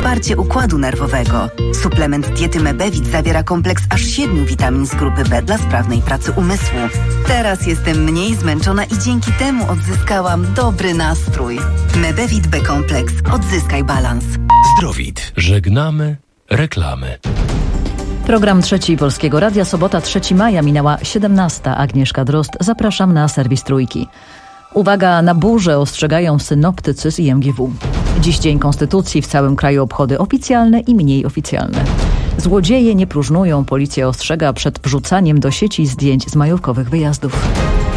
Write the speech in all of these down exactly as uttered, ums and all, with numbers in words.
wsparcie układu nerwowego. Suplement diety Mebevit zawiera kompleks aż siedmiu witamin z grupy B dla sprawnej pracy umysłu. Teraz jestem mniej zmęczona i dzięki temu odzyskałam dobry nastrój. Mebevit B-kompleks. Odzyskaj balans. Zdrowit. Żegnamy reklamy. Program Trzeci Polskiego Radia, sobota trzeciego maja, minęła siedemnasta. Agnieszka Drozd, zapraszam na serwis Trójki. Uwaga na burzę, ostrzegają synoptycy z I M G W. Dziś Dzień Konstytucji, w całym kraju obchody oficjalne i mniej oficjalne. Złodzieje nie próżnują, policja ostrzega przed wrzucaniem do sieci zdjęć z majówkowych wyjazdów.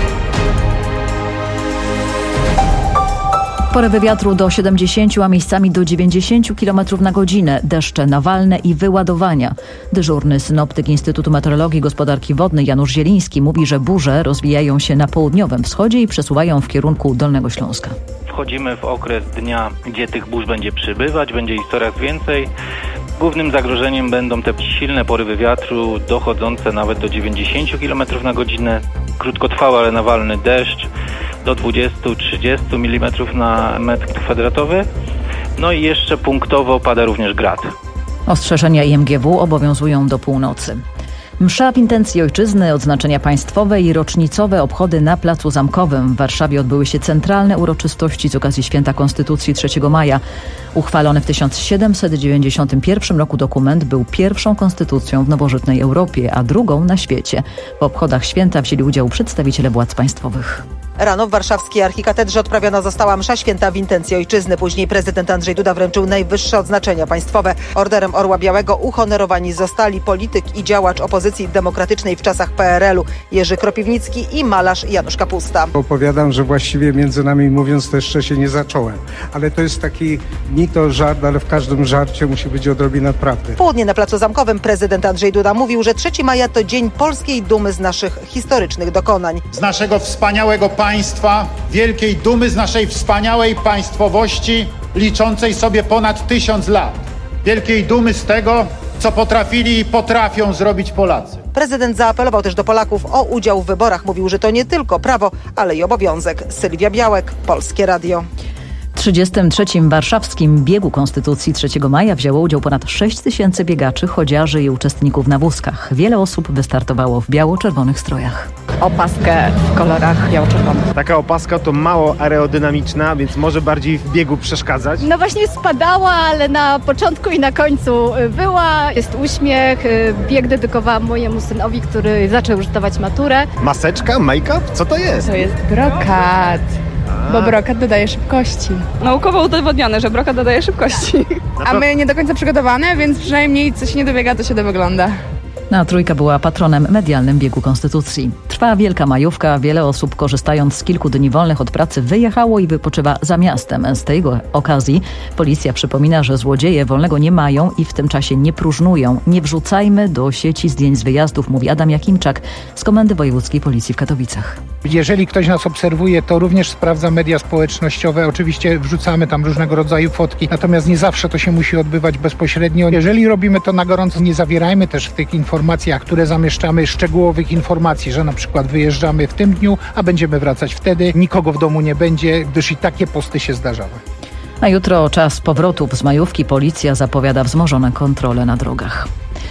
Porywy wiatru do siedemdziesięciu, a miejscami do dziewięćdziesięciu kilometrów na godzinę. Deszcze nawalne i wyładowania. Dyżurny synoptyk Instytutu Meteorologii i Gospodarki Wodnej Janusz Zieliński mówi, że burze rozwijają się na południowym wschodzie i przesuwają w kierunku Dolnego Śląska. Wchodzimy w okres dnia, gdzie tych burz będzie przybywać, będzie ich coraz więcej. Głównym zagrożeniem będą te silne porywy wiatru, dochodzące nawet do dziewięćdziesięciu kilometrów na godzinę. Krótkotrwały, ale nawalny deszcz do dwudziestu do trzydziestu milimetrów na metr kwadratowy. No i jeszcze punktowo pada również grad. Ostrzeżenia I M G W obowiązują do północy. Msza w intencji ojczyzny, odznaczenia państwowe i rocznicowe obchody na Placu Zamkowym. W Warszawie odbyły się centralne uroczystości z okazji Święta Konstytucji trzeciego maja. Uchwalony w tysiąc siedemset dziewięćdziesiątym pierwszym roku dokument był pierwszą konstytucją w nowożytnej Europie, a drugą na świecie. W obchodach święta wzięli udział przedstawiciele władz państwowych. Rano w warszawskiej archikatedrze odprawiona została msza święta w intencji ojczyzny. Później prezydent Andrzej Duda wręczył najwyższe odznaczenia państwowe. Orderem Orła Białego uhonorowani zostali polityk i działacz opozycji demokratycznej w czasach P R L u Jerzy Kropiwnicki i malarz Janusz Kapusta. Opowiadam, że właściwie między nami mówiąc to jeszcze się nie zacząłem. Ale to jest taki ni to żart, ale w każdym żarcie musi być odrobina prawdy. W południe na Placu Zamkowym prezydent Andrzej Duda mówił, że trzeciego maja to dzień polskiej dumy z naszych historycznych dokonań. Z naszego wspaniałego państwa. Państwa, wielkiej dumy z naszej wspaniałej państwowości liczącej sobie ponad tysiąc lat. Wielkiej dumy z tego, co potrafili i potrafią zrobić Polacy. Prezydent zaapelował też do Polaków o udział w wyborach. Mówił, że to nie tylko prawo, ale i obowiązek. Sylwia Białek, Polskie Radio. W trzydziestym trzecim warszawskim biegu Konstytucji trzeciego maja wzięło udział ponad sześć tysięcy biegaczy, chodziarzy i uczestników na wózkach. Wiele osób wystartowało w biało-czerwonych strojach. Opaskę w kolorach biało-czerwonych. Taka opaska to mało aerodynamiczna, więc może bardziej w biegu przeszkadzać. No właśnie spadała, ale na początku i na końcu była. Jest uśmiech. Bieg dedykowałam mojemu synowi, który zaczął już zdawać maturę. Maseczka? Make-up? Co to jest? To jest brokat. Bo brokat dodaje szybkości. Naukowo udowodnione, że brokat dodaje szybkości. A my nie do końca przygotowane, więc przynajmniej co się nie dobiega, to się to wygląda. No, Trójka była patronem medialnym biegu Konstytucji. Trwa wielka majówka, wiele osób korzystając z kilku dni wolnych od pracy wyjechało i wypoczywa za miastem. Z tej okazji policja przypomina, że złodzieje wolnego nie mają i w tym czasie nie próżnują. Nie wrzucajmy do sieci zdjęć z wyjazdów, mówi Adam Jakimczak z Komendy Wojewódzkiej Policji w Katowicach. Jeżeli ktoś nas obserwuje, to również sprawdza media społecznościowe. Oczywiście wrzucamy tam różnego rodzaju fotki, natomiast nie zawsze to się musi odbywać bezpośrednio. Jeżeli robimy to na gorąco, nie zawierajmy też w tych informacjach, które zamieszczamy, szczegółowych informacji, że na przykład wyjeżdżamy w tym dniu, a będziemy wracać wtedy. Nikogo w domu nie będzie, gdyż i takie posty się zdarzały. A jutro czas powrotów z majówki. Policja zapowiada wzmożone kontrole na drogach.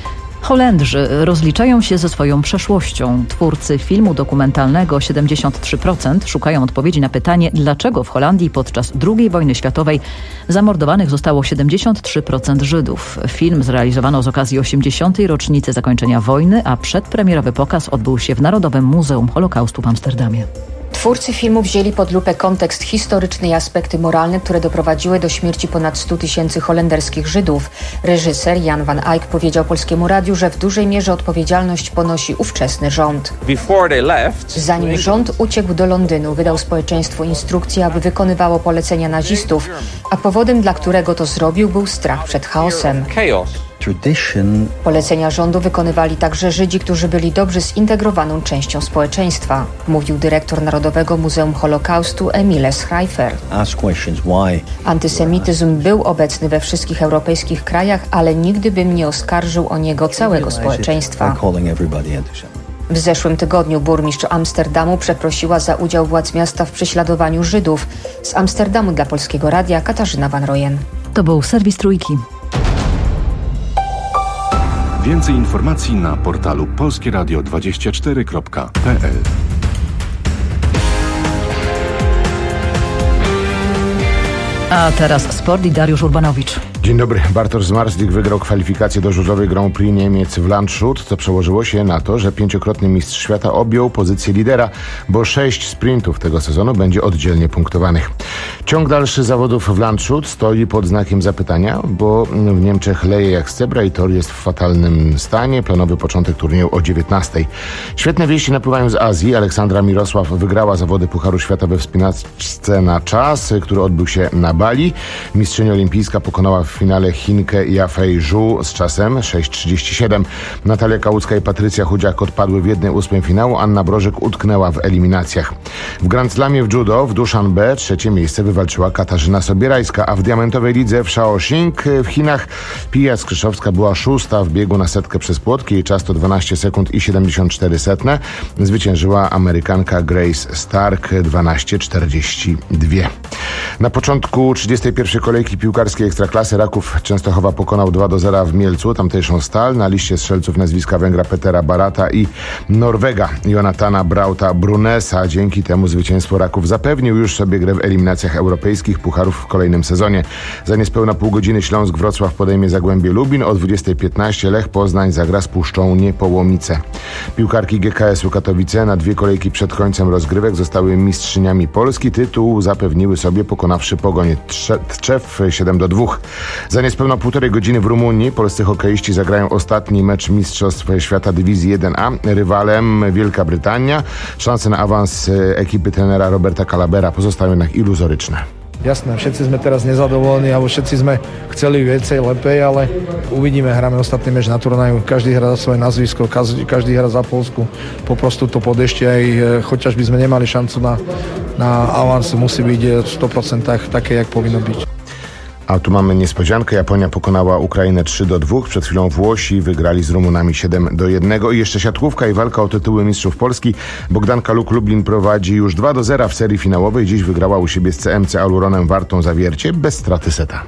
Holendrzy rozliczają się ze swoją przeszłością. Twórcy filmu dokumentalnego siedemdziesiąt trzy procent szukają odpowiedzi na pytanie, dlaczego w Holandii podczas drugiej wojny światowej zamordowanych zostało siedemdziesiąt trzy procent Żydów. Film zrealizowano z okazji osiemdziesiątej rocznicy zakończenia wojny, a przedpremierowy pokaz odbył się w Narodowym Muzeum Holokaustu w Amsterdamie. Twórcy filmu wzięli pod lupę kontekst historyczny i aspekty moralne, które doprowadziły do śmierci ponad stu tysięcy holenderskich Żydów. Reżyser Jan van Eyck powiedział Polskiemu Radiu, że w dużej mierze odpowiedzialność ponosi ówczesny rząd. Zanim rząd uciekł do Londynu, wydał społeczeństwu instrukcje, aby wykonywało polecenia nazistów, a powodem, dla którego to zrobił, był strach przed chaosem. Polecenia rządu wykonywali także Żydzi, którzy byli dobrze zintegrowaną częścią społeczeństwa, mówił dyrektor Narodowego Muzeum Holokaustu Emile Schreifer. Antysemityzm był obecny we wszystkich europejskich krajach, ale nigdy bym nie oskarżył o niego całego społeczeństwa. W zeszłym tygodniu burmistrz Amsterdamu przeprosiła za udział władz miasta w prześladowaniu Żydów. Z Amsterdamu dla Polskiego Radia Katarzyna Van Royen. To był serwis Trójki. Więcej informacji na portalu polskie radio dwadzieścia cztery kropka p l. A teraz sport i Dariusz Urbanowicz. Dzień dobry. Bartosz Zmarzlik wygrał kwalifikację do żużlowej Grand Prix Niemiec w Landshut, co przełożyło się na to, że pięciokrotny mistrz świata objął pozycję lidera, bo sześć sprintów tego sezonu będzie oddzielnie punktowanych. Ciąg dalszy zawodów w Landshut stoi pod znakiem zapytania, bo w Niemczech leje jak z cebra i tor jest w fatalnym stanie. Planowy początek turnieju o dziewiętnastej. Świetne wieści napływają z Azji. Aleksandra Mirosław wygrała zawody Pucharu Świata we wspinaczce na czas, który odbył się na Bali. Mistrzyni olimpijska pokonała w finale Chinkę Yafei Zhu z czasem sześć trzydzieści siedem. Natalia Kałucka i Patrycja Chudziak odpadły w jednej ósmej finału. Anna Brożek utknęła w eliminacjach. W Grand Slamie w judo w Duszanbe trzecie miejsce wywalczyła Katarzyna Sobierajska, a w diamentowej lidze w Shaoxing w Chinach Pija Skrzyszowska była szósta w biegu na setkę przez płotki. Jej czas to dwanaście sekund i siedemdziesiąt cztery setne. Zwyciężyła Amerykanka Grace Stark dwanaście czterdzieści dwa. Na początku trzydziestej pierwszej kolejki piłkarskiej Ekstraklasy Raków Częstochowa pokonał dwa do zera w Mielcu tamtejszą Stal. Na liście strzelców nazwiska Węgra Petera Barata i Norwega Jonatana Brauta Brunesa. Dzięki temu zwycięstwo Raków zapewnił już sobie grę w eliminacjach europejskich pucharów w kolejnym sezonie. Za niespełna pół godziny Śląsk Wrocław podejmie Zagłębie Lubin. O dwudziestej piętnaście Lech Poznań zagra z Puszczą Niepołomice. Piłkarki G K S-u Katowice na dwie kolejki przed końcem rozgrywek zostały mistrzyniami Polski. Tytuł zapewniły sobie pokonawszy Pogoń Tczew siedem do dwóch. Za niespełna półtorej godziny w Rumunii polscy hokeiści zagrają ostatni mecz Mistrzostw Świata Dywizji jeden A. Rywalem Wielka Brytania. Szanse na awans ekipy trenera Roberta Calabera pozostają jednak iluzoryczne. Jasné, všetci sme teraz nezadovolní, alebo všetci sme chceli viacej, lepej, ale uvidíme, hráme ostatný meč na turnaju, každý hrá za svoje nazvisko, každý hrá za Polsku, poprostu to podešti aj, chociaż by sme nemali šancu na, na avans, musí byť w sto procent také, jak powinno być. A tu mamy niespodziankę. Japonia pokonała Ukrainę trzy do dwóch. Przed chwilą Włosi wygrali z Rumunami siedem do jednego. I jeszcze siatkówka i walka o tytuły mistrzów Polski. Bogdanka Luk Lublin prowadzi już dwa do zera w serii finałowej. Dziś wygrała u siebie z C M C Aluronem Wartą Zawiercie bez straty seta.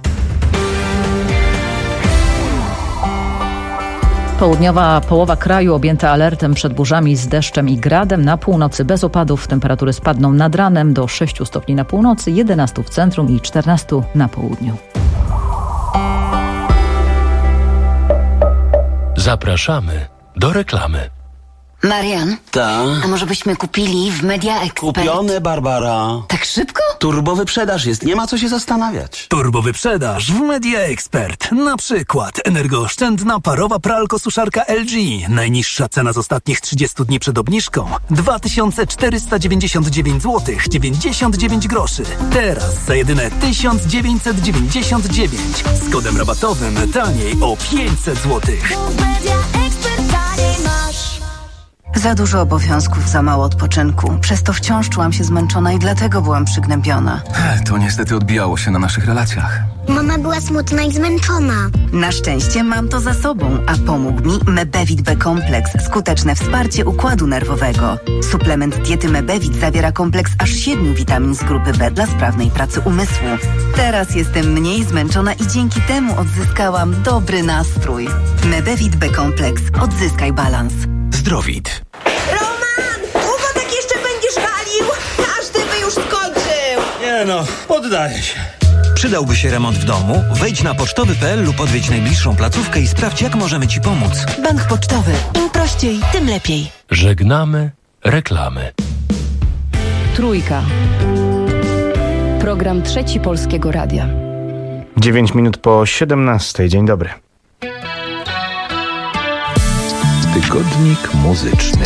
Południowa połowa kraju objęta alertem przed burzami z deszczem i gradem. Na północy bez opadów. Temperatury spadną nad ranem do sześciu stopni na północy, jedenastu w centrum i czternastu na południu. Zapraszamy do reklamy. Marian? Ta? A może byśmy kupili w Media Expert? Kupione, Barbara. Tak szybko? Turbowyprzedaż jest, nie ma co się zastanawiać. Turbowyprzedaż w Media Expert. Na przykład energooszczędna parowa pralko-suszarka L G. Najniższa cena z ostatnich trzydziestu dni przed obniżką dwa tysiące czterysta dziewięćdziesiąt dziewięć złotych dziewięćdziesiąt dziewięć groszy. Teraz za jedyne tysiąc dziewięćset dziewięćdziesiąt dziewięć. Z kodem rabatowym taniej o pięćset złotych. Za dużo obowiązków, za mało odpoczynku. Przez to wciąż czułam się zmęczona i dlatego byłam przygnębiona. To niestety odbijało się na naszych relacjach. Mama była smutna i zmęczona. Na szczęście mam to za sobą, a pomógł mi Mebevit B-kompleks. Skuteczne wsparcie układu nerwowego. Suplement diety Mebevit zawiera kompleks aż siedmiu witamin z grupy B dla sprawnej pracy umysłu. Teraz jestem mniej zmęczona i dzięki temu odzyskałam dobry nastrój. Mebevit B-kompleks. Odzyskaj balans. Zdrowit. Roman! Długo tak jeszcze będziesz walił? Każdy by już skończył! Nie no, poddaję się. Przydałby się remont w domu? Wejdź na pocztowy kropka p l lub odwiedź najbliższą placówkę i sprawdź, jak możemy Ci pomóc. Bank Pocztowy. Im prościej, tym lepiej. Żegnamy reklamy. Trójka. Program Trzeci Polskiego Radia. dziewięć minut po siedemnastej. Dzień dobry. Tygodnik muzyczny.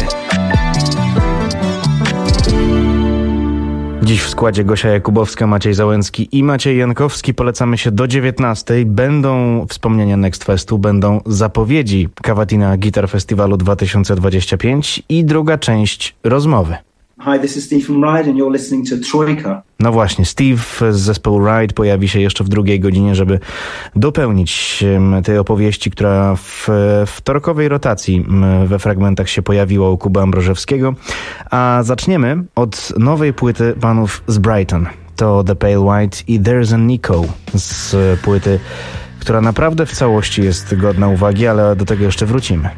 Dziś w składzie Gosia Jakubowska, Maciej Załęcki i Maciej Jankowski. Polecamy się do dziewiętnastej. Będą wspomnienia Next Festu, będą zapowiedzi Cavatina Guitar Festiwalu dwa tysiące dwudziesty piąty i druga część rozmowy. Hi, this is Steve from Ride and you're listening to Trójka. No właśnie, Steve z zespołu Ride pojawi się jeszcze w drugiej godzinie, żeby dopełnić tej opowieści, która w wtorkowej rotacji we fragmentach się pojawiła u Kuby Ambrożewskiego. A zaczniemy od nowej płyty panów z Brighton. To The Pale White i There's a Nico z płyty, która naprawdę w całości jest godna uwagi, ale do tego jeszcze wrócimy.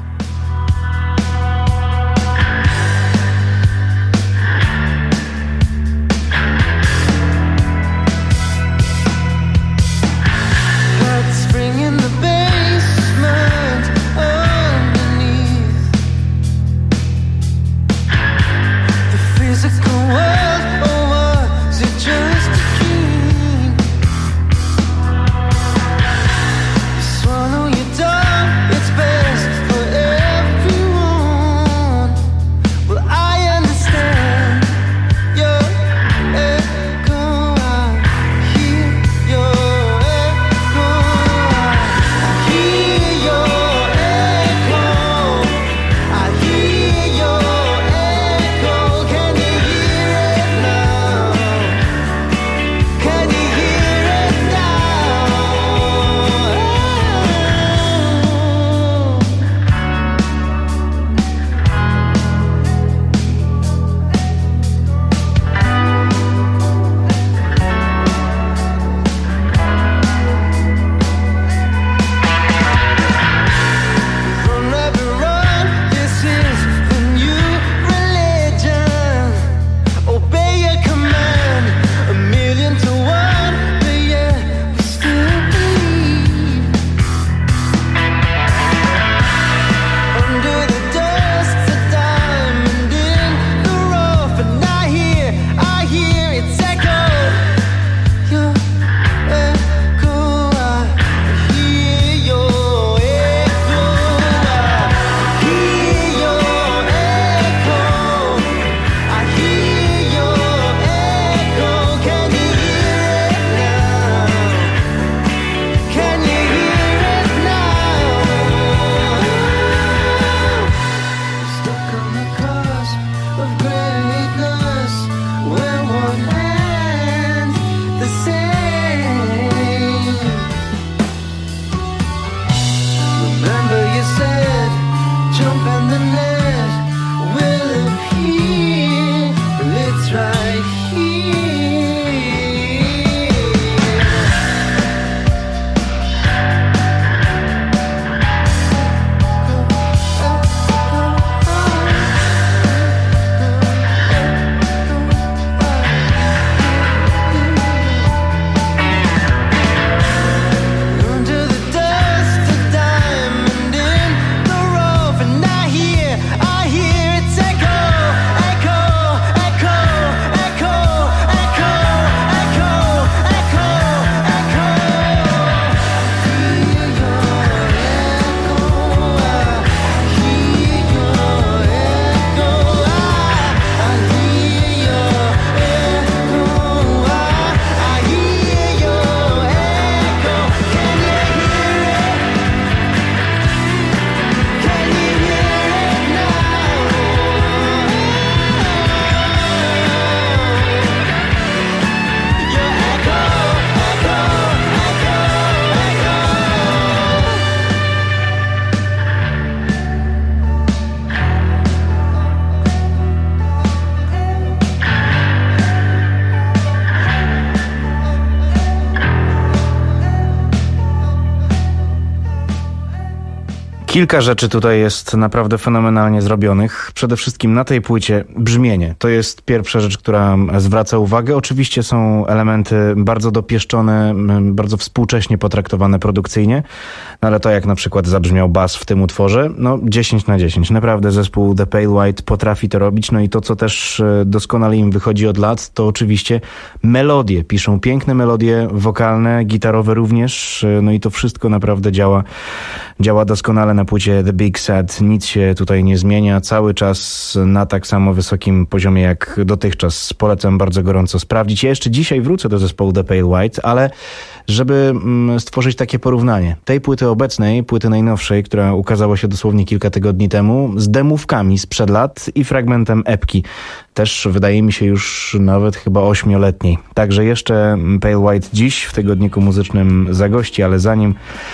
Kilka rzeczy tutaj jest naprawdę fenomenalnie zrobionych. Przede wszystkim na tej płycie brzmienie. To jest pierwsza rzecz, która zwraca uwagę. Oczywiście są elementy bardzo dopieszczone, bardzo współcześnie potraktowane produkcyjnie, no ale to jak na przykład zabrzmiał bas w tym utworze, no dziesięć na dziesięć. Naprawdę zespół The Pale White potrafi to robić. No i to, co też doskonale im wychodzi od lat, to oczywiście melodie. Piszą piękne melodie wokalne, gitarowe również. No i to wszystko naprawdę działa, działa doskonale na płycie The Big Sad. Nic się tutaj nie zmienia. Cały czas na tak samo wysokim poziomie jak dotychczas. Polecam bardzo gorąco sprawdzić. Ja jeszcze dzisiaj wrócę do zespołu The Pale White, ale żeby stworzyć takie porównanie tej płyty obecnej, płyty najnowszej, która ukazała się dosłownie kilka tygodni temu, z demówkami sprzed lat i fragmentem epki. Też wydaje mi się już nawet chyba ośmioletniej. Także jeszcze Pale White dziś w tygodniku muzycznym zagości, ale zanim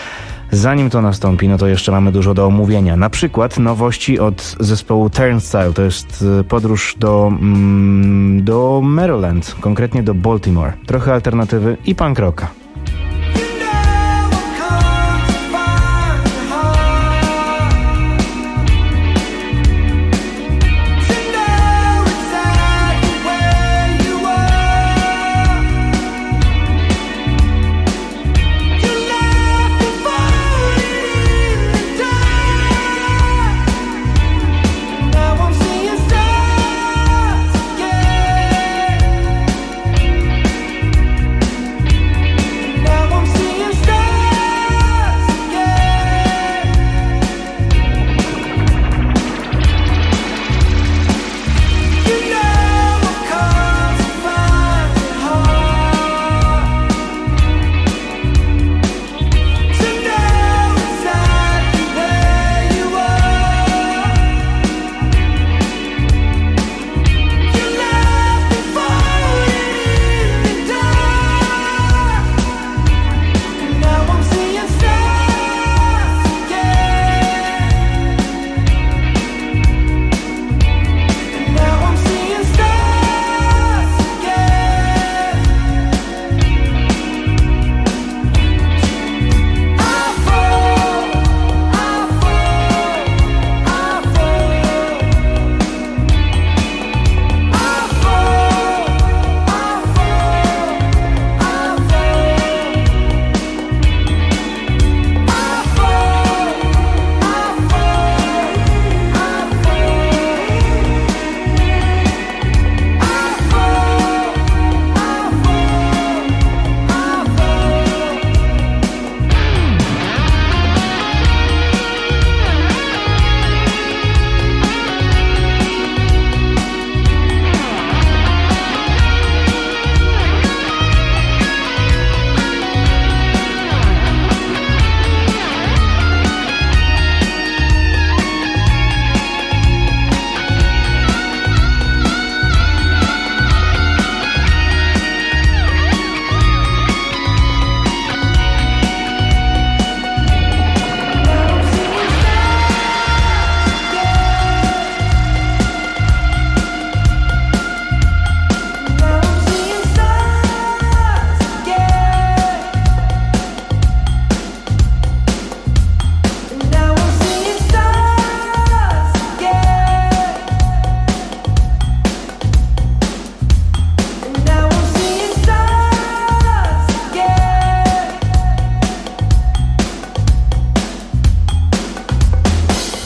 Zanim to nastąpi, no to jeszcze mamy dużo do omówienia. Na przykład nowości od zespołu Turnstile. To jest podróż do, mm, do Maryland, konkretnie do Baltimore. Trochę alternatywy i punk rocka.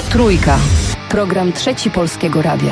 Trójka. Program Trzeci Polskiego Radia.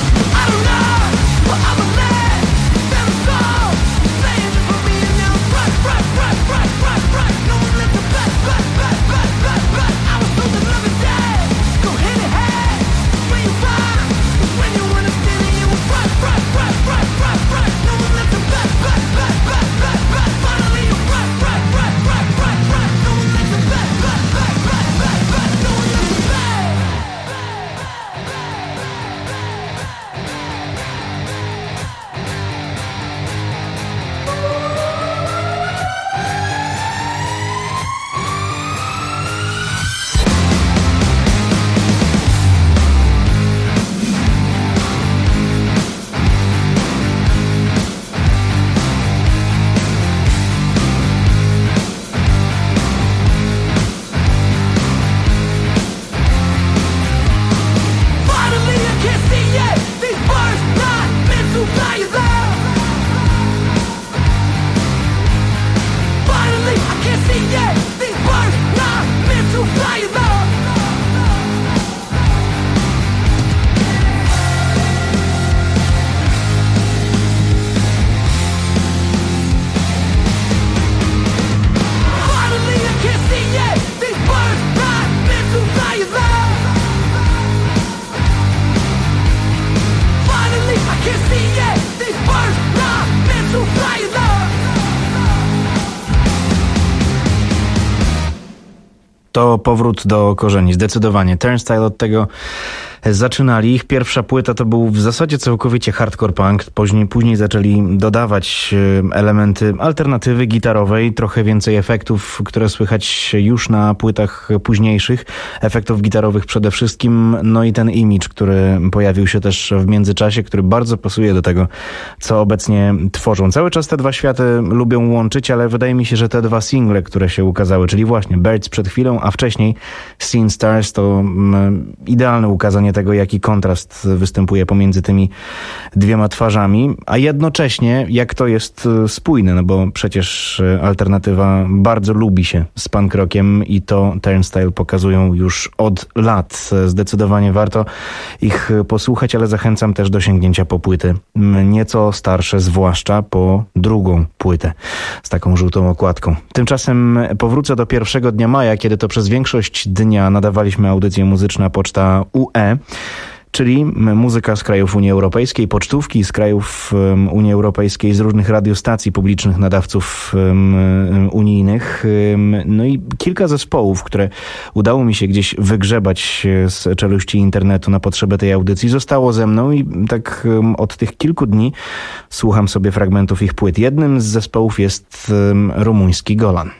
To powrót do korzeni, zdecydowanie. Turnstile od tego zaczynali. Ich pierwsza płyta to był w zasadzie całkowicie hardcore punk. Później, później zaczęli dodawać elementy alternatywy gitarowej, trochę więcej efektów, które słychać już na płytach późniejszych. Efektów gitarowych przede wszystkim. No i ten image, który pojawił się też w międzyczasie, który bardzo pasuje do tego, co obecnie tworzą. Cały czas te dwa światy lubią łączyć, ale wydaje mi się, że te dwa single, które się ukazały, czyli właśnie Birds przed chwilą, a wcześniej Seen Stars, to idealne ukazanie tego, jaki kontrast występuje pomiędzy tymi dwiema twarzami, a jednocześnie jak to jest spójne, no bo przecież alternatywa bardzo lubi się z punk rockiem i to Turnstile pokazują już od lat. Zdecydowanie warto ich posłuchać, ale zachęcam też do sięgnięcia po płyty nieco starsze, zwłaszcza po drugą płytę z taką żółtą okładką. Tymczasem powrócę do pierwszego dnia maja, kiedy to przez większość dnia nadawaliśmy audycję Muzyczna Poczta U E, czyli muzyka z krajów Unii Europejskiej, pocztówki z krajów um, Unii Europejskiej, z różnych radiostacji publicznych, nadawców um, unijnych. Um, no i kilka zespołów, które udało mi się gdzieś wygrzebać z czeluści internetu na potrzebę tej audycji, zostało ze mną i tak um, od tych kilku dni słucham sobie fragmentów ich płyt. Jednym z zespołów jest um, rumuński Golan.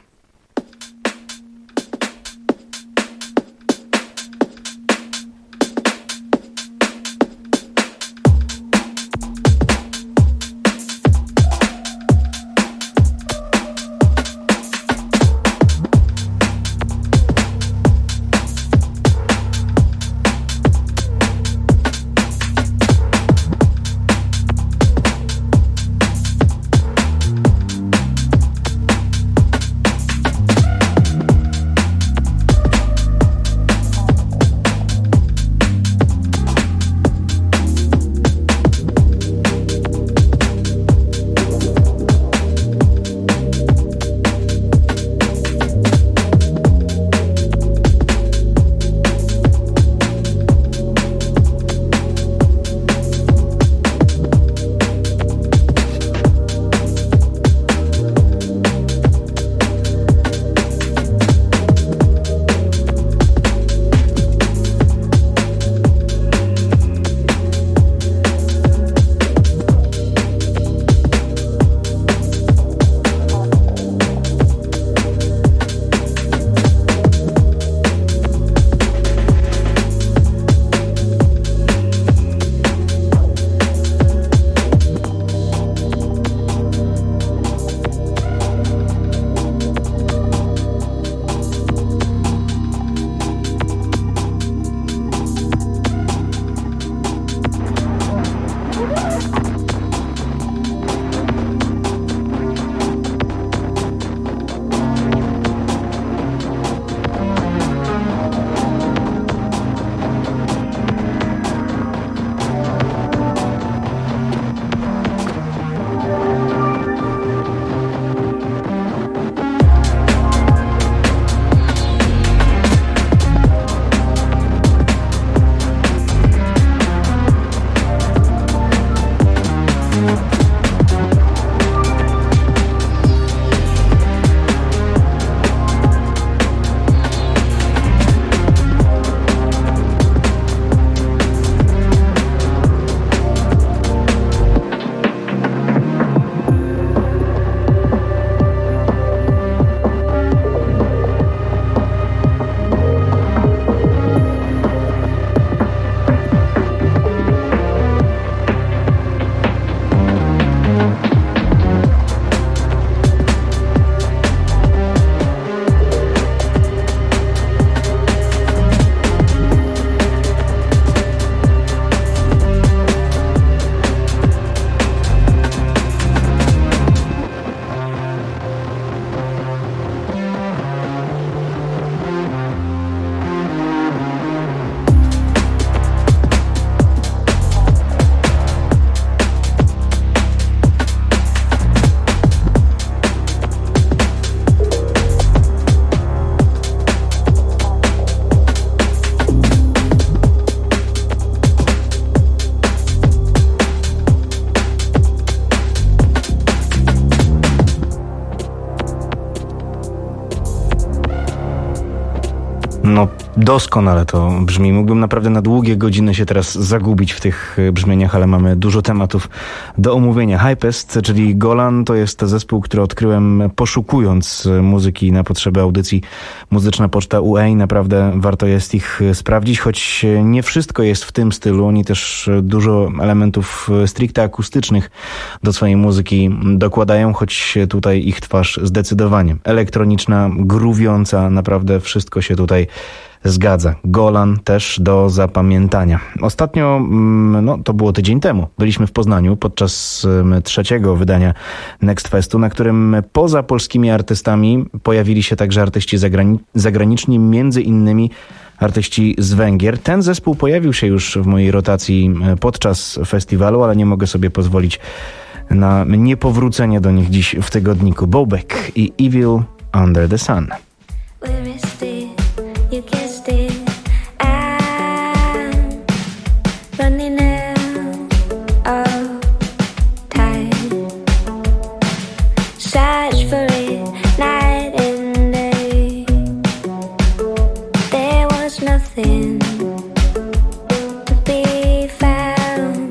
No doskonale to brzmi. Mógłbym naprawdę na długie godziny się teraz zagubić w tych brzmieniach, ale mamy dużo tematów do omówienia. Hypest, czyli Golan, to jest zespół, który odkryłem poszukując muzyki na potrzeby audycji Muzyczna Poczta U A. Naprawdę warto jest ich sprawdzić, choć nie wszystko jest w tym stylu. Oni też dużo elementów stricte akustycznych do swojej muzyki dokładają, choć tutaj ich twarz zdecydowanie elektroniczna, gruwiąca, naprawdę wszystko się tutaj zgadza. Golan też do zapamiętania. Ostatnio, no to było tydzień temu, byliśmy w Poznaniu podczas trzeciego wydania Next Festu, na którym poza polskimi artystami pojawili się także artyści zagrani- zagraniczni, między innymi artyści z Węgier. Ten zespół pojawił się już w mojej rotacji podczas festiwalu, ale nie mogę sobie pozwolić na niepowrócenie do nich dziś w tygodniku. Bobek i Evil Under the Sun. You kissed it. I'm running out of time. Search for it night and day. There was nothing to be found.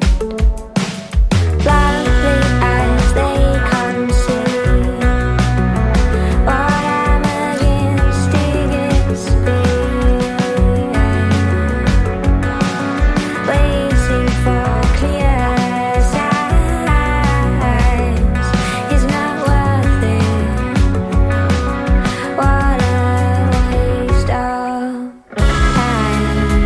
Lovely eyes, they can't see what I'm against. Against me. Waiting for clear signs is not worth it. What a waste of time.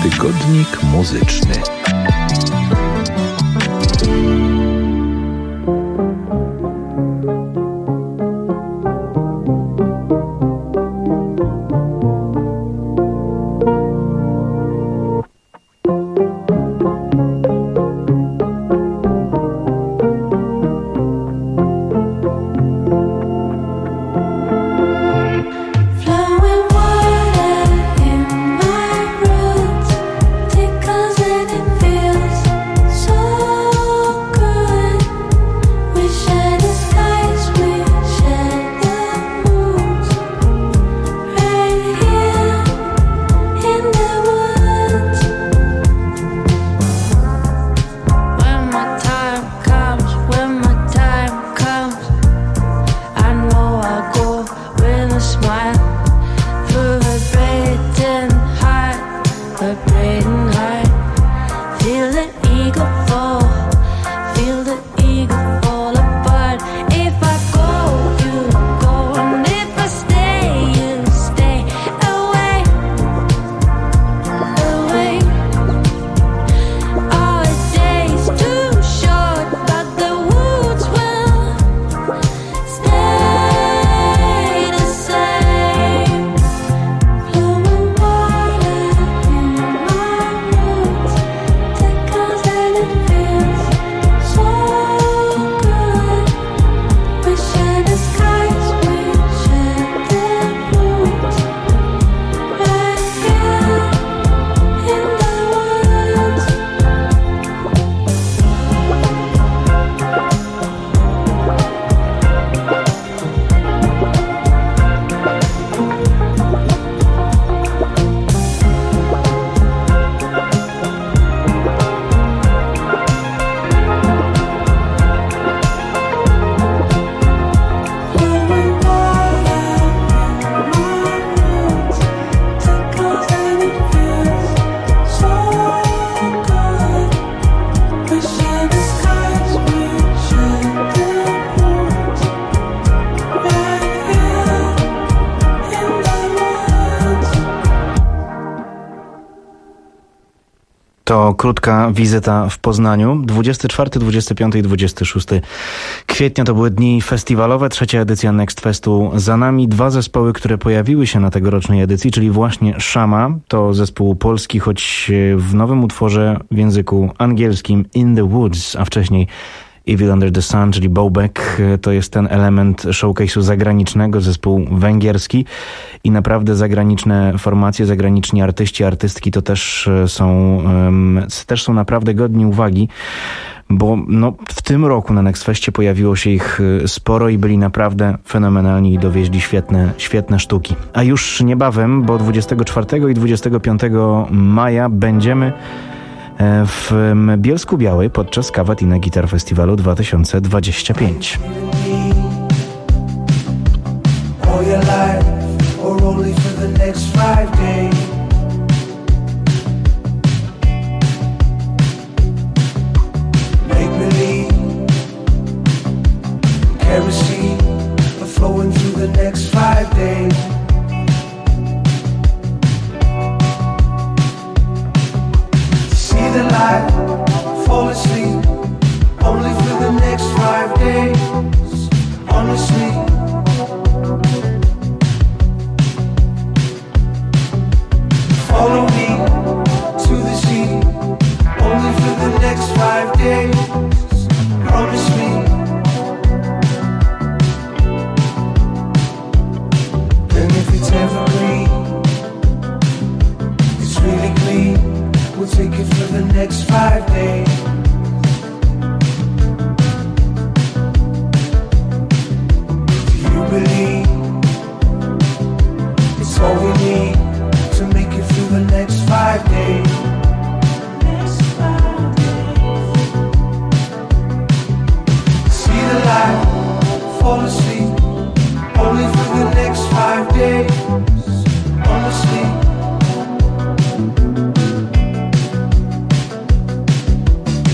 Tygodnik muzyczny. To krótka wizyta w Poznaniu. dwudziestego czwartego, dwudziestego piątego i dwudziestego szóstego kwietnia to były dni festiwalowe. Trzecia edycja Next Festu za nami. Dwa zespoły, które pojawiły się na tegorocznej edycji, czyli właśnie Shama. To zespół polski, choć w nowym utworze w języku angielskim In the Woods, a wcześniej Evil Under the Sun, czyli Bobek. To jest ten element showcase'u zagranicznego, zespół węgierski i naprawdę zagraniczne formacje, zagraniczni artyści, artystki to też są, um, też są naprawdę godni uwagi, bo no, w tym roku na Next Festie pojawiło się ich sporo i byli naprawdę fenomenalni i dowieźli świetne, świetne sztuki. A już niebawem, bo dwudziestego czwartego i dwudziestego piątego maja będziemy w Bielsku Białej podczas Cavatina Guitar Festiwalu dwa tysiące dwudziestego piątego. The light, fall asleep, only for the next five days. Honestly, follow me to the sea, only for the next five days. Promise me. And if it's evergreen, it's really clean. We'll take it for the next five days. Do you believe it's all we need to make it through the next five days? Next five days. See the light, fall asleep, only for the next five days. Honestly.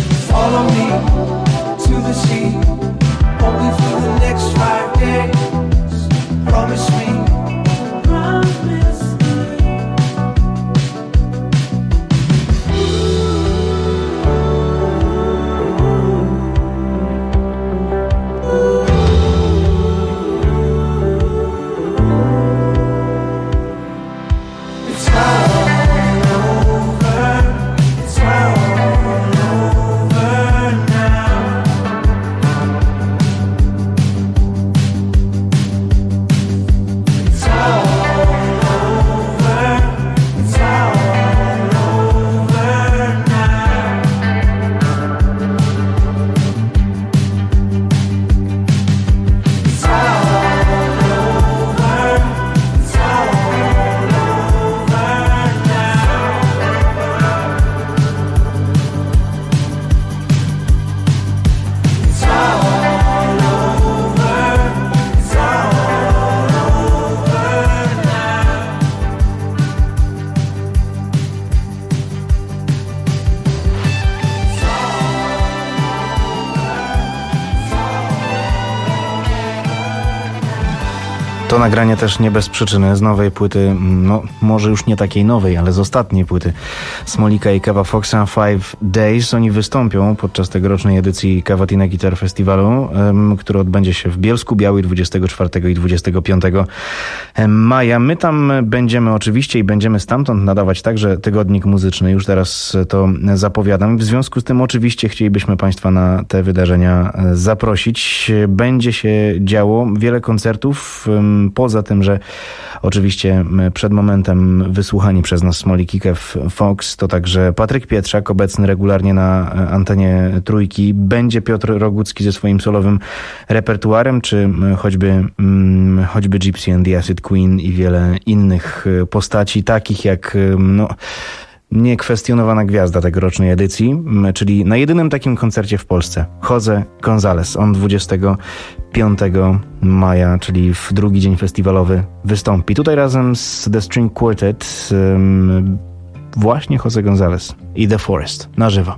To nagranie też nie bez przyczyny z nowej płyty, no może już nie takiej nowej, ale z ostatniej płyty Smolika i Kewa Foxa Five Days. Oni wystąpią podczas tegorocznej edycji Cavatina Guitar Festiwalu, um, który odbędzie się w Bielsku Białej dwudziestego czwartego i dwudziestego piątego maja. My tam będziemy oczywiście i będziemy stamtąd nadawać także tygodnik muzyczny. Już teraz to zapowiadam. W związku z tym oczywiście chcielibyśmy Państwa na te wydarzenia zaprosić. Będzie się działo wiele koncertów. Poza tym, że oczywiście przed momentem wysłuchani przez nas Smolik i Kev Fox, to także Patryk Pietrzak, obecny regularnie na antenie Trójki. Będzie Piotr Rogucki ze swoim solowym repertuarem, czy choćby, choćby Gypsy and the Acid Queen i wiele innych postaci, takich jak no, niekwestionowana gwiazda tegorocznej edycji, czyli na jedynym takim koncercie w Polsce, Jose Gonzalez. On dwudziestego piątego maja, czyli w drugi dzień festiwalowy, wystąpi. Tutaj razem z The String Quartet um, właśnie Jose Gonzalez i The Forest na żywo.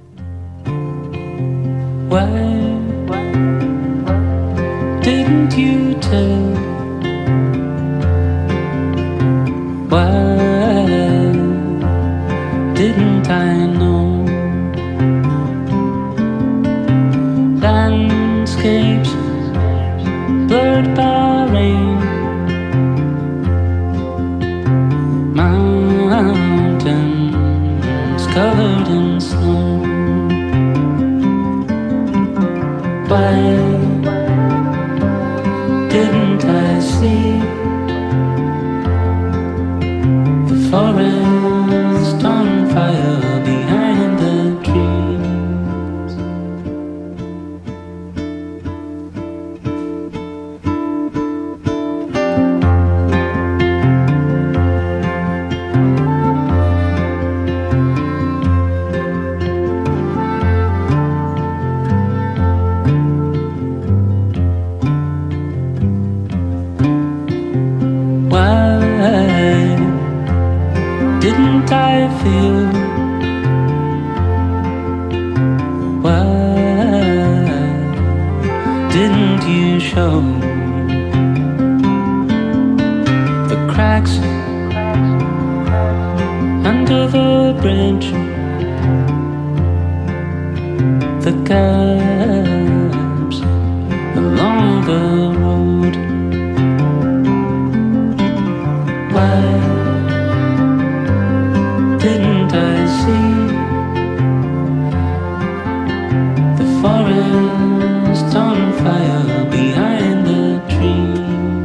Why didn't you tell? Why didn't I know? Landscapes blurred by rain, mountains covered in snow. Why didn't I see the forest on fire behind the trees? Didn't I feel? Why didn't you show the cracks under the bridge, the gaps along the road? Why didn't I see the forest on fire behind the trees?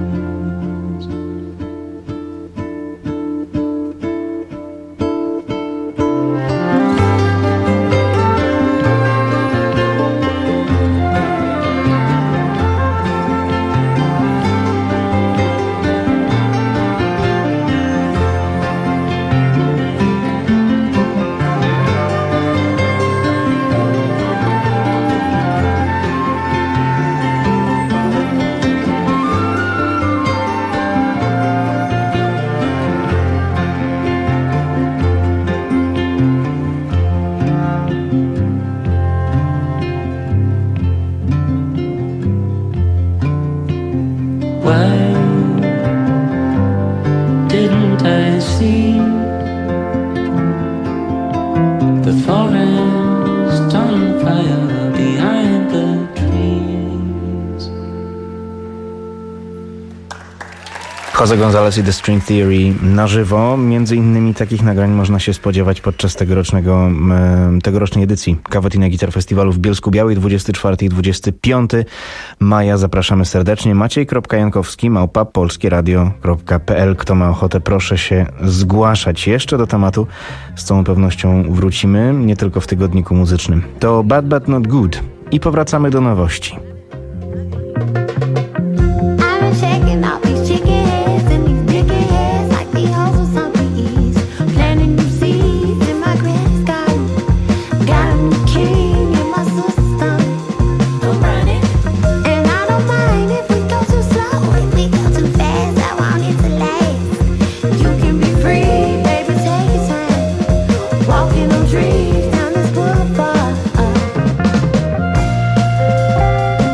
Why didn't I see the forest on fire behind the trees? Jose Gonzalez i The String Theory na żywo. Między innymi takich nagrań można się spodziewać podczas tegorocznego, tegorocznej edycji Cavatina Guitar Festiwalu w Bielsku Białej dwudziestego czwartego i dwudziestego piątego maja. Zapraszamy serdecznie. Maciej Jankowski, małpa polskieradio kropka p l. Kto ma ochotę, proszę się zgłaszać. Jeszcze do tematu z całą pewnością wrócimy, nie tylko w tygodniku muzycznym. To Bad But Not Good i powracamy do nowości. Walking on dreams down this boulevard.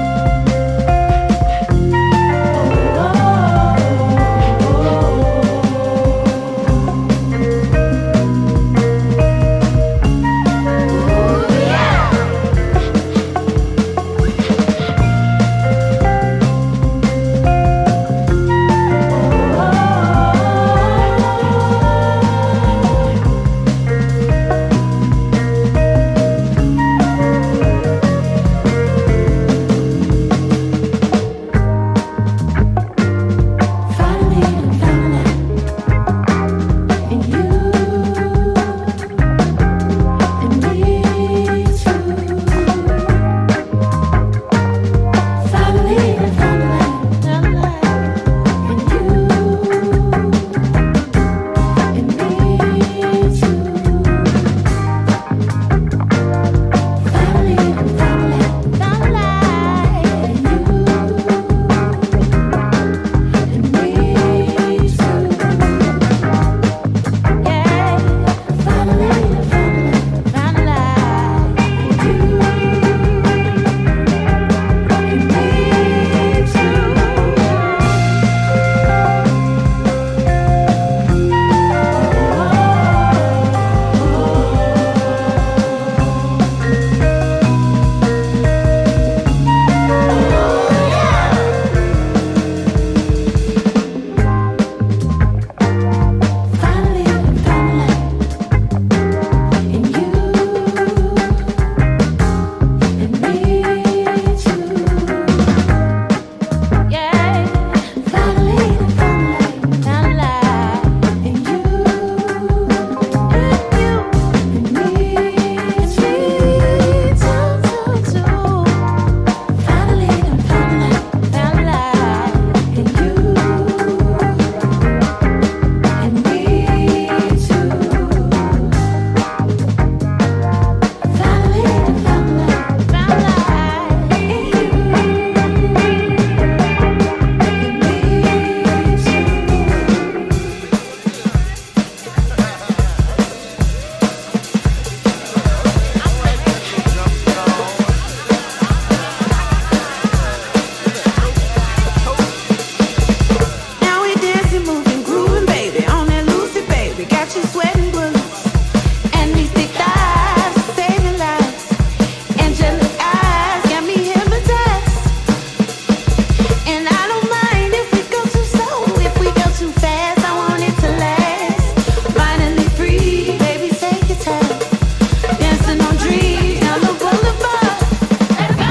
she's sweating bullets. And these thick thighs saving lives. Angelic eyes got me hypnotized. And I don't mind if we go too slow, if we go too fast. I want it to last. Finally free, baby, take your time. Dancing on dreams down the boulevard. Let's go.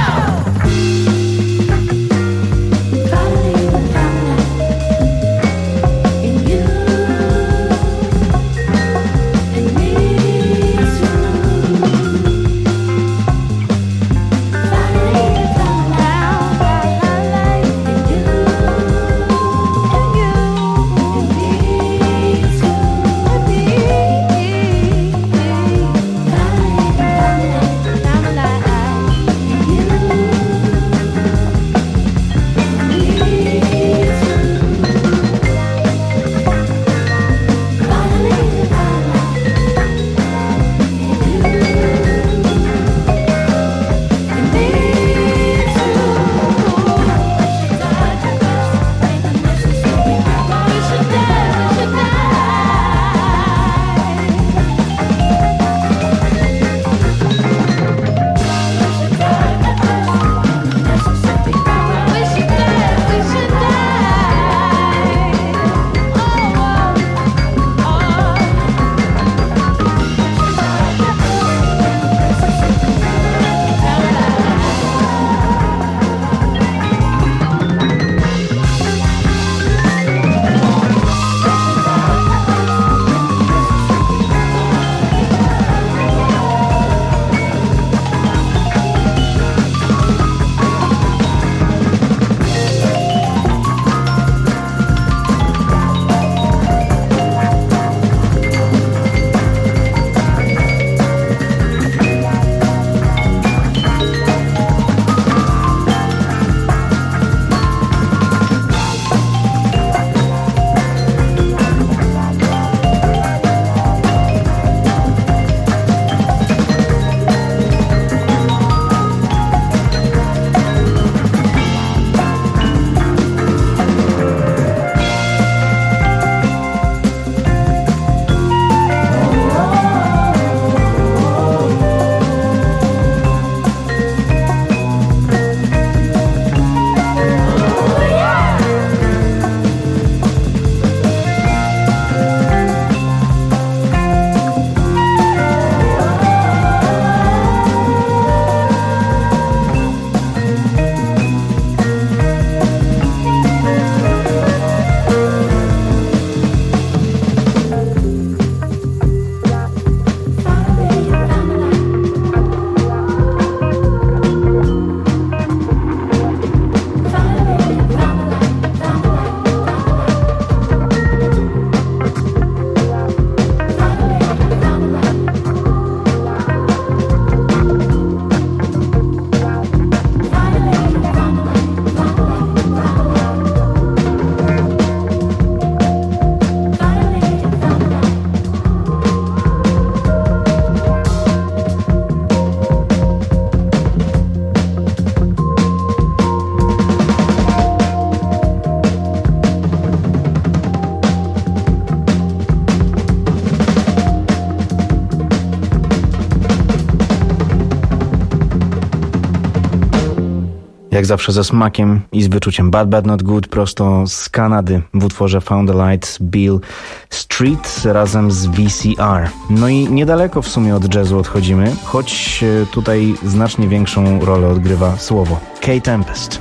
Jak zawsze ze smakiem i z wyczuciem Bad Bad Not Good prosto z Kanady w utworze Found the Light Bill Street razem z V C R. No i niedaleko w sumie od jazzu odchodzimy, choć tutaj znacznie większą rolę odgrywa słowo. K-Tempest.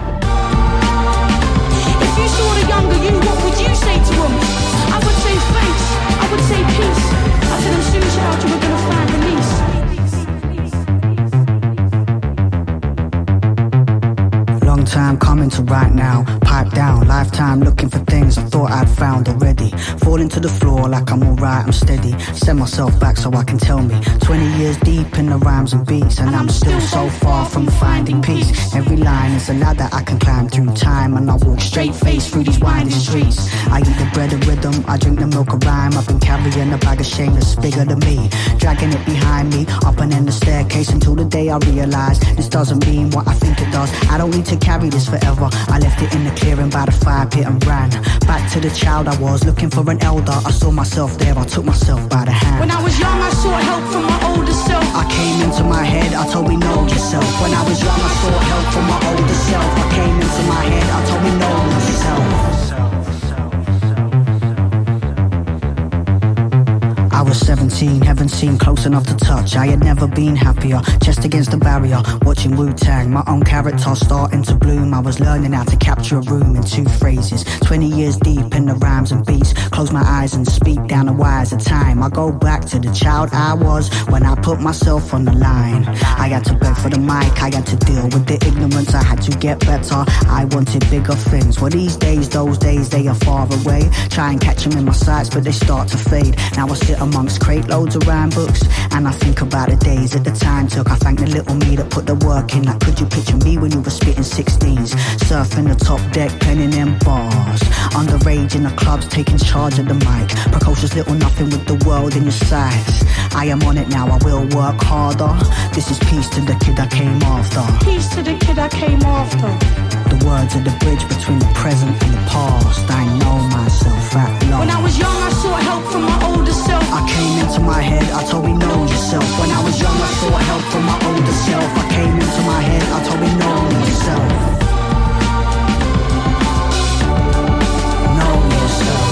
Time coming to right now, pipe down, lifetime looking for things I thought I'd found already. Falling to the floor like I'm alright, I'm steady. Send myself back so I can tell me. Twenty years deep in the rhymes and beats, and I'm still so far from finding peace. Every line is a ladder I can climb through time, and I walk straight face through these winding streets. I eat the bread of rhythm, I drink the milk of rhyme. I've been carrying a bag of shame that's bigger than me, dragging it behind me, up and in the staircase until the day I realise this doesn't mean what I think it does. I don't need to carry this forever. I left it in the clearing by the fire pit and ran back to the child child I was, looking for an elder. I saw myself there, I took myself by the hand. When I was young, I sought help from my older self. I came into my head, I told me know yourself. When I was young, I sought help from my older self. I came into my head, I told me know yourself. I was seventeen, heaven seemed close enough to touch. I had never been happier, chest against the barrier, watching Wu-Tang, my own character starting to bloom. I was learning how to capture a room in two phrases, twenty years deep in the rhymes and beats. Close my eyes and speak down the wires of time. I go back to the child I was when I put myself on the line. I had to beg for the mic, I had to deal with the ignorance. I had to get better, I wanted bigger things. Well, these days, those days, they are far away. Try and catch them in my sights, but they start to fade. Now I sit amongst crate loads of rhyme books, and I think about the days that the time took. I thank the little me that put the work in. Like, could you picture me when you were spitting sixteens, surfing the top deck, penning them bars, underage in the clubs, taking charge of the mic, precocious little nothing with the world in your sights. I am on it now, I will work harder. This is peace to the kid I came after. Peace to the kid I came after. The words are the bridge between the present and the past. I know myself at long. When I was young, I sought help from my older self. I came into my head, I told me know yourself. When I was young, I sought help from my older self. I came into my head, I told me know yourself. Know yourself.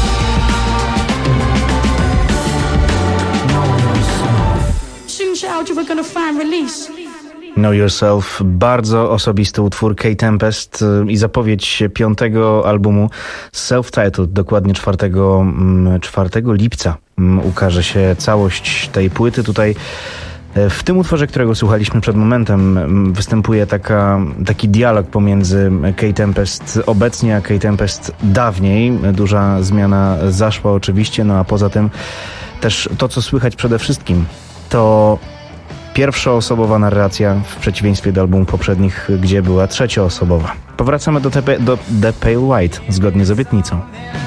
Know yourself. Soon child, you were gonna find release. Know Yourself, bardzo osobisty utwór K-Tempest i zapowiedź piątego albumu Self-Titled, dokładnie czwartego lipca ukaże się całość tej płyty. Tutaj w tym utworze, którego słuchaliśmy przed momentem, występuje taka, taki dialog pomiędzy K-Tempest obecnie a K-Tempest dawniej. Duża zmiana zaszła oczywiście, no a poza tym też to, co słychać przede wszystkim, to pierwszoosobowa narracja w przeciwieństwie do albumów poprzednich, gdzie była trzecioosobowa. Powracamy do, te, do The Pale White zgodnie z obietnicą.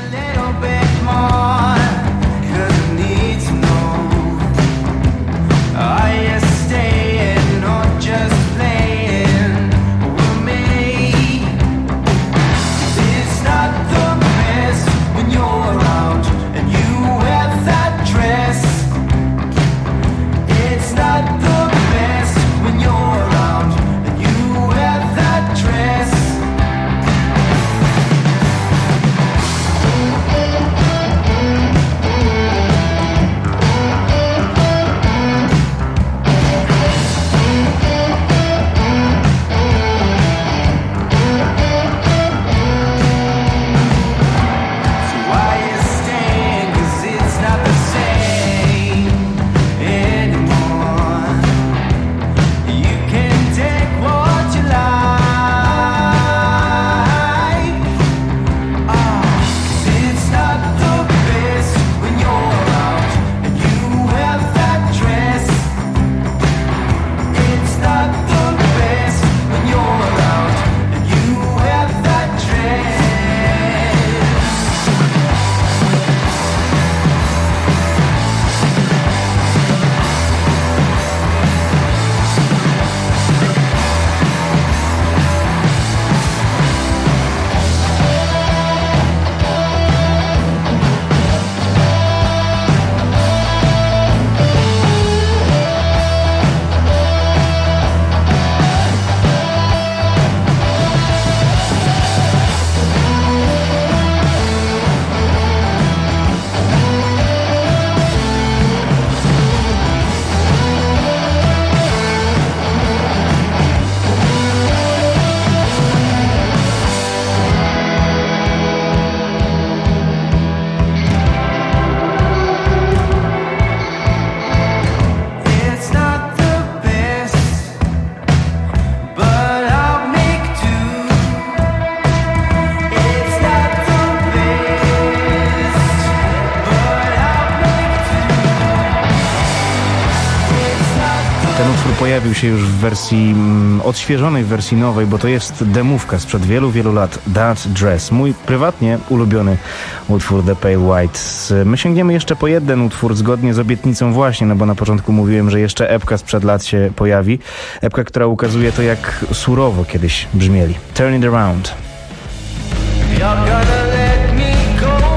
Pojawił się już w wersji mm, odświeżonej, w wersji nowej, bo to jest demówka sprzed wielu, wielu lat. That Dress. Mój prywatnie ulubiony utwór The Pale White. My sięgniemy jeszcze po jeden utwór zgodnie z obietnicą właśnie, no bo na początku mówiłem, że jeszcze epka sprzed lat się pojawi. Epka, która ukazuje to, jak surowo kiedyś brzmieli. Turn It Around. You're gonna let me go.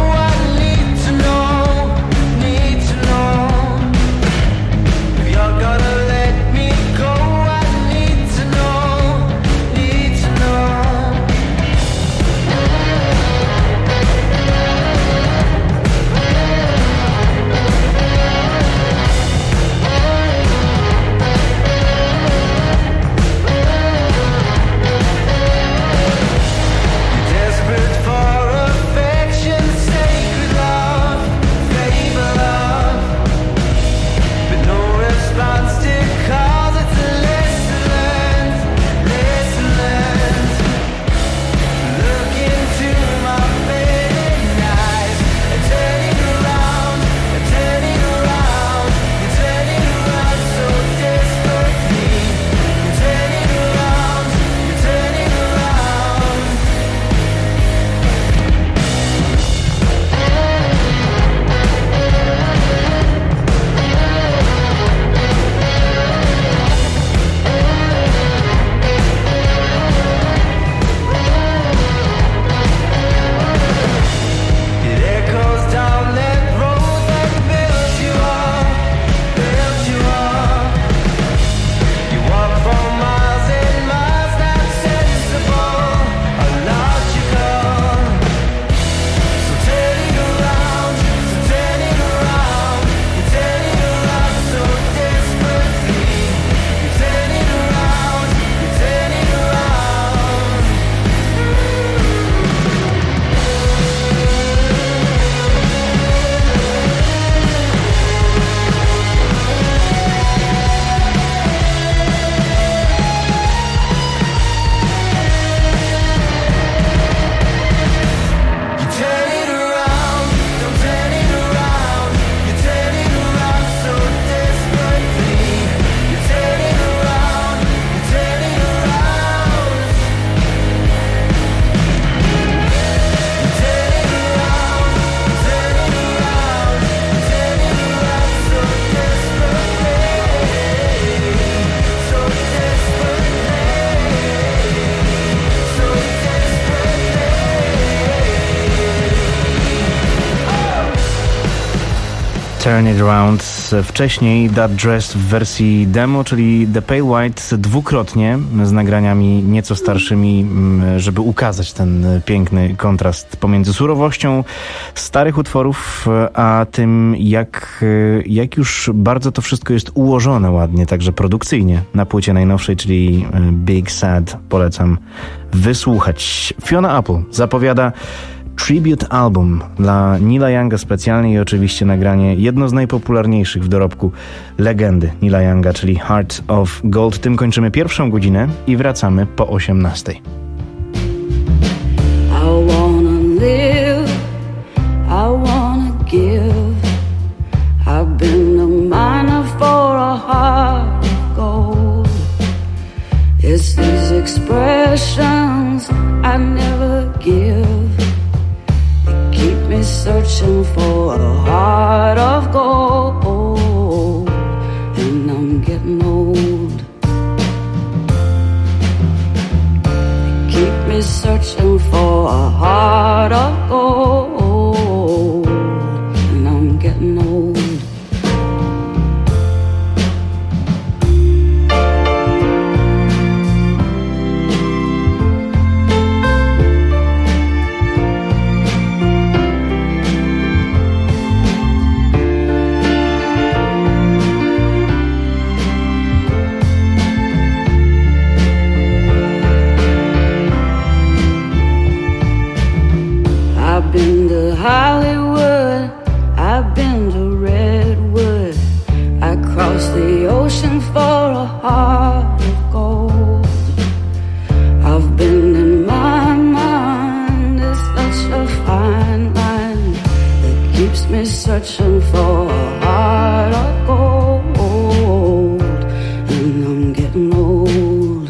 Turn It Around. Wcześniej That Dress w wersji demo, czyli The Pale White dwukrotnie z nagraniami nieco starszymi, żeby ukazać ten piękny kontrast pomiędzy surowością starych utworów, a tym jak, jak już bardzo to wszystko jest ułożone ładnie, także produkcyjnie na płycie najnowszej, czyli Big Sad. Polecam wysłuchać. Fiona Apple zapowiada tribute album dla Neila Younga specjalnie i oczywiście nagranie jedno z najpopularniejszych w dorobku legendy Neila Younga, czyli Heart of Gold. Tym kończymy pierwszą godzinę i wracamy po osiemnastej. I wanna live, I wanna give. I've been a miner for a heart of gold. It's these expressions I never give. Keep me searching for a heart of gold, and I'm getting old. Keep me searching for a heart of gold, and I'm getting old. I've been to Hollywood, I've been to Redwood, I crossed the ocean for a heart of gold. I've been in my mind, it's such a fine line that keeps me searching for a heart of gold, and I'm getting old.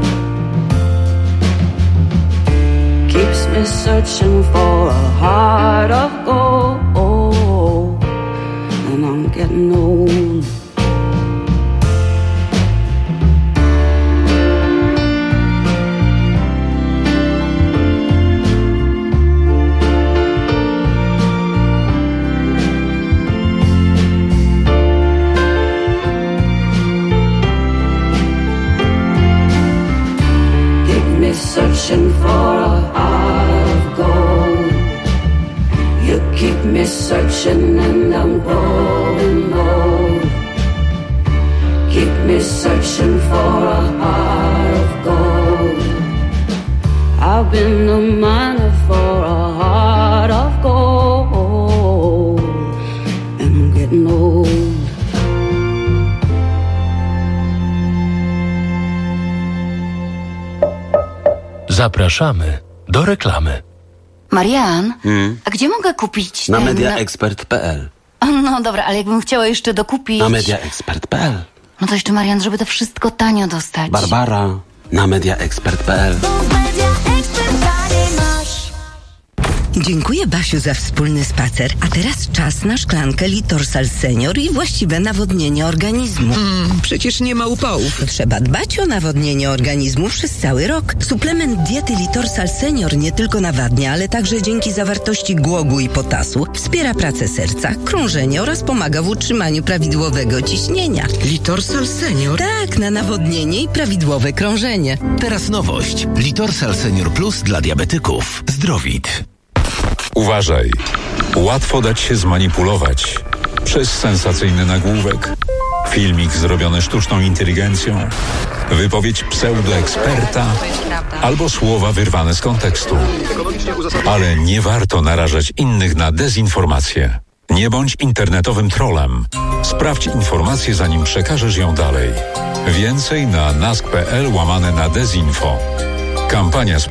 Keeps me searching for a heart of gold, and I'm getting old. Keep me searching for a heart of gold. You keep me searching and I'm growing old. Keep me searching for a heart of gold. I've been a miner for a heart of gold, and I'm getting old. Zapraszamy do reklamy. Marian, Hmm? a gdzie mogę kupić Na ten... mediaexpert kropka p l. No dobra, ale jakbym chciała jeszcze dokupić... Na mediaexpert kropka p l. No to jeszcze, Marian, żeby to wszystko tanio dostać. Barbara, na mediaexpert kropka p l. Dziękuję, Basiu, za wspólny spacer. A teraz czas na szklankę Litorsal Senior i właściwe nawodnienie organizmu. Mm, przecież nie ma upałów. Trzeba dbać o nawodnienie organizmu przez cały rok. Suplement diety Litorsal Senior nie tylko nawadnia, ale także dzięki zawartości głogu i potasu wspiera pracę serca, krążenie oraz pomaga w utrzymaniu prawidłowego ciśnienia. Litorsal Senior? Tak, na nawodnienie i prawidłowe krążenie. Teraz nowość. Litorsal Senior Plus dla diabetyków. Zdrowit. Uważaj, łatwo dać się zmanipulować przez sensacyjny nagłówek, filmik zrobiony sztuczną inteligencją, wypowiedź pseudoeksperta albo słowa wyrwane z kontekstu. Ale nie warto narażać innych na dezinformację. Nie bądź internetowym trollem. Sprawdź informację, zanim przekażesz ją dalej. Więcej na nask kropka p l łamane na dezinfo. Kampania